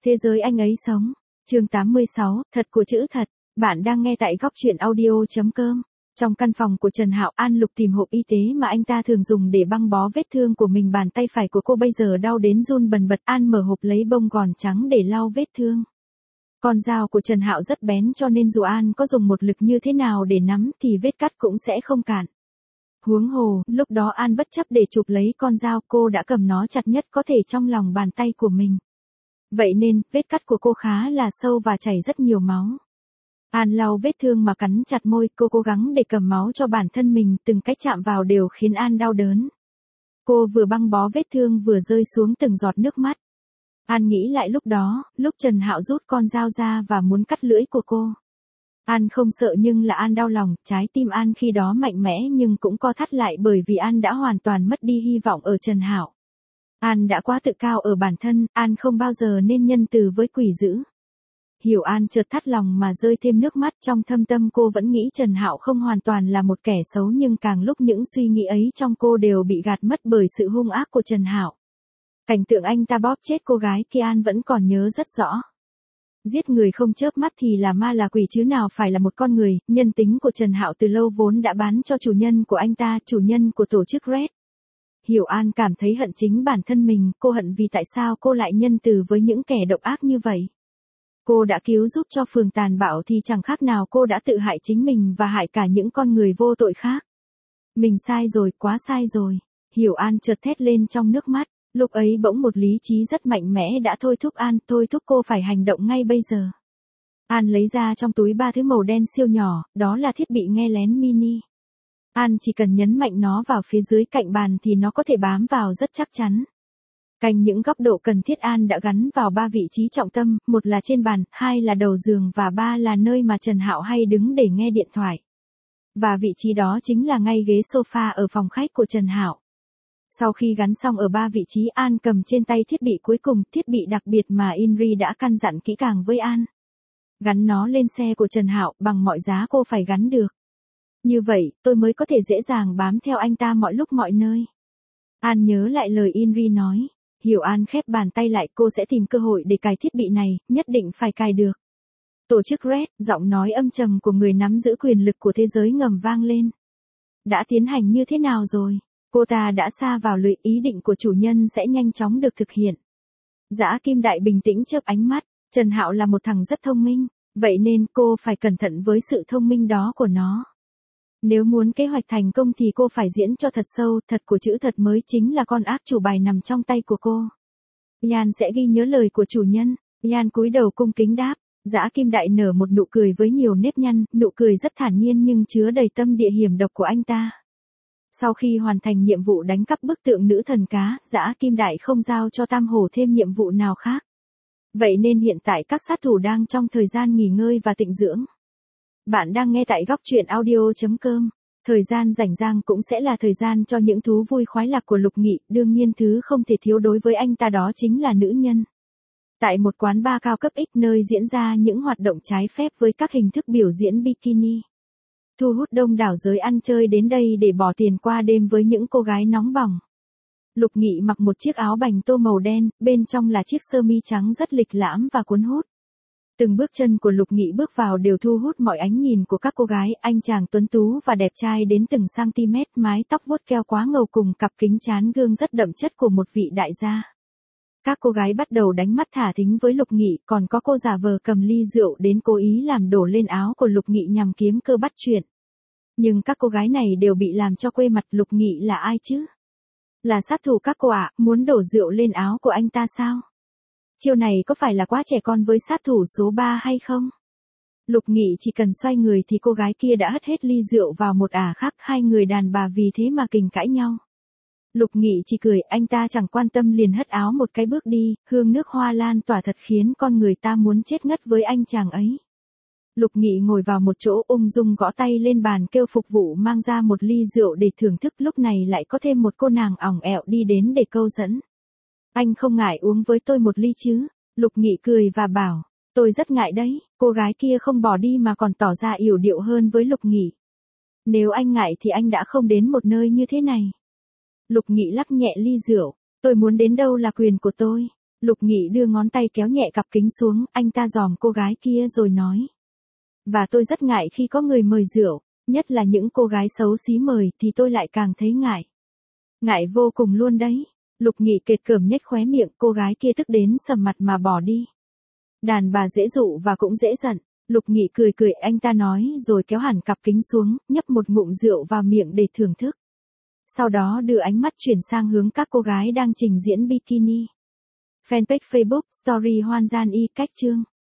Thế giới anh ấy sống. Chương 86, thật của chữ thật. Bạn đang nghe tại góc truyện audio.com. Trong căn phòng của Trần Hạo, An Lục tìm hộp y tế mà anh ta thường dùng để băng bó vết thương của mình. Bàn tay phải của cô bây giờ đau đến run bần bật. An mở hộp lấy bông gòn trắng để lau vết thương. Con dao của Trần Hạo rất bén cho nên dù An có dùng một lực như thế nào để nắm thì vết cắt cũng sẽ không cạn. Huống hồ, lúc đó An bất chấp để chụp lấy con dao, cô đã cầm nó chặt nhất có thể trong lòng bàn tay của mình. Vậy nên, vết cắt của cô khá là sâu và chảy rất nhiều máu. An lau vết thương mà cắn chặt môi, cô cố gắng để cầm máu cho bản thân mình, từng cách chạm vào đều khiến An đau đớn. Cô vừa băng bó vết thương vừa rơi xuống từng giọt nước mắt. An nghĩ lại lúc đó, lúc Trần Hạo rút con dao ra và muốn cắt lưỡi của cô. An không sợ nhưng là An đau lòng, trái tim An khi đó mạnh mẽ nhưng cũng co thắt lại bởi vì An đã hoàn toàn mất đi hy vọng ở Trần Hạo. An đã quá tự cao ở bản thân, An không bao giờ nên nhân từ với quỷ dữ. Hiểu An chợt thắt lòng mà rơi thêm nước mắt, trong thâm tâm cô vẫn nghĩ Trần Hạo không hoàn toàn là một kẻ xấu, nhưng càng lúc những suy nghĩ ấy trong cô đều bị gạt mất bởi sự hung ác của Trần Hạo. Cảnh tượng anh ta bóp chết cô gái kia An vẫn còn nhớ rất rõ. Giết người không chớp mắt thì là ma là quỷ chứ nào phải là một con người. Nhân tính của Trần Hạo từ lâu vốn đã bán cho chủ nhân của anh ta, chủ nhân của tổ chức Red. Hiểu An cảm thấy hận chính bản thân mình, cô hận vì tại sao cô lại nhân từ với những kẻ độc ác như vậy. Cô đã cứu giúp cho phường tàn bạo thì chẳng khác nào cô đã tự hại chính mình và hại cả những con người vô tội khác. Mình sai rồi, quá sai rồi. Hiểu An chợt thét lên trong nước mắt. Lúc ấy bỗng một lý trí rất mạnh mẽ đã thôi thúc An, thôi thúc cô phải hành động ngay bây giờ. An lấy ra trong túi 3 thứ màu đen siêu nhỏ, đó là thiết bị nghe lén mini. An chỉ cần nhấn mạnh nó vào phía dưới cạnh bàn thì nó có thể bám vào rất chắc chắn. Cạnh những góc độ cần thiết An đã gắn vào 3 vị trí trọng tâm, 1 là trên bàn, 2 là đầu giường và 3 là nơi mà Trần Hạo hay đứng để nghe điện thoại. Và vị trí đó chính là ngay ghế sofa ở phòng khách của Trần Hạo. Sau khi gắn xong ở 3 vị trí, An cầm trên tay thiết bị cuối cùng, thiết bị đặc biệt mà Inri đã căn dặn kỹ càng với An. Gắn nó lên xe của Trần Hạo, bằng mọi giá cô phải gắn được. Như vậy, tôi mới có thể dễ dàng bám theo anh ta mọi lúc mọi nơi. An nhớ lại lời Inri nói. Hiểu An khép bàn tay lại, cô sẽ tìm cơ hội để cài thiết bị này, nhất định phải cài được. Tổ chức Red, giọng nói âm trầm của người nắm giữ quyền lực của thế giới ngầm vang lên. Đã tiến hành như thế nào rồi? Cô ta đã sa vào lưới, ý định của chủ nhân sẽ nhanh chóng được thực hiện. Dã Kim Đại bình tĩnh chớp ánh mắt, Trần Hạo là một thằng rất thông minh, vậy nên cô phải cẩn thận với sự thông minh đó của nó. Nếu muốn kế hoạch thành công thì cô phải diễn cho thật sâu, thật của chữ thật mới chính là con ác chủ bài nằm trong tay của cô. Yan sẽ ghi nhớ lời của chủ nhân. Yan cúi đầu cung kính đáp. Dã Kim Đại nở một nụ cười với nhiều nếp nhăn, nụ cười rất thản nhiên nhưng chứa đầy tâm địa hiểm độc của anh ta. Sau khi hoàn thành nhiệm vụ đánh cắp bức tượng nữ thần cá, Dã Kim Đại không giao cho Tam Hổ thêm nhiệm vụ nào khác. Vậy nên hiện tại các sát thủ đang trong thời gian nghỉ ngơi và tịnh dưỡng. Bạn đang nghe tại góc truyện audio.com. Thời gian rảnh rang cũng sẽ là thời gian cho những thú vui khoái lạc của Lục Nghị, đương nhiên thứ không thể thiếu đối với anh ta đó chính là nữ nhân. Tại một quán bar cao cấp X nơi diễn ra những hoạt động trái phép với các hình thức biểu diễn bikini. Thu hút đông đảo giới ăn chơi đến đây để bỏ tiền qua đêm với những cô gái nóng bỏng. Lục Nghị mặc một chiếc áo bành tô màu đen, bên trong là chiếc sơ mi trắng rất lịch lãm và cuốn hút. Từng bước chân của Lục Nghị bước vào đều thu hút mọi ánh nhìn của các cô gái, anh chàng tuấn tú và đẹp trai đến từng cm, mái tóc vuốt keo quá ngầu cùng cặp kính trán gương rất đậm chất của một vị đại gia. Các cô gái bắt đầu đánh mắt thả thính với Lục Nghị, còn có cô giả vờ cầm ly rượu đến cố ý làm đổ lên áo của Lục Nghị nhằm kiếm cơ bắt chuyện. Nhưng các cô gái này đều bị làm cho quê mặt. Lục Nghị là ai chứ? Là sát thủ các cô ạ, muốn đổ rượu lên áo của anh ta sao? Chiêu này có phải là quá trẻ con với sát thủ số 3 hay không? Lục Nghị chỉ cần xoay người thì cô gái kia đã hất hết ly rượu vào một ả khác, hai người đàn bà vì thế mà kình cãi nhau. Lục Nghị chỉ cười, anh ta chẳng quan tâm liền hất áo một cái bước đi, hương nước hoa lan tỏa thật khiến con người ta muốn chết ngất với anh chàng ấy. Lục Nghị ngồi vào một chỗ ung dung gõ tay lên bàn kêu phục vụ mang ra một ly rượu để thưởng thức, lúc này lại có thêm một cô nàng ỏng ẹo đi đến để câu dẫn. Anh không ngại uống với tôi một ly chứ? Lục Nghị cười và bảo, tôi rất ngại đấy. Cô gái kia không bỏ đi mà còn tỏ ra yểu điệu hơn với Lục Nghị. Nếu anh ngại thì anh đã không đến một nơi như thế này. Lục Nghị lắc nhẹ ly rượu, tôi muốn đến đâu là quyền của tôi. Lục Nghị đưa ngón tay kéo nhẹ cặp kính xuống, anh ta dòm cô gái kia rồi nói. Và tôi rất ngại khi có người mời rượu, nhất là những cô gái xấu xí mời thì tôi lại càng thấy ngại. Ngại vô cùng luôn đấy. Lục Nghị kệt cởm nhếch khóe miệng, cô gái kia tức đến sầm mặt mà bỏ đi. Đàn bà dễ dụ và cũng dễ giận. Lục Nghị cười cười, anh ta nói rồi kéo hẳn cặp kính xuống, nhấp một ngụm rượu vào miệng để thưởng thức. Sau đó đưa ánh mắt chuyển sang hướng các cô gái đang trình diễn bikini. Fanpage Facebook, Story Hoan Gian Y cách chương.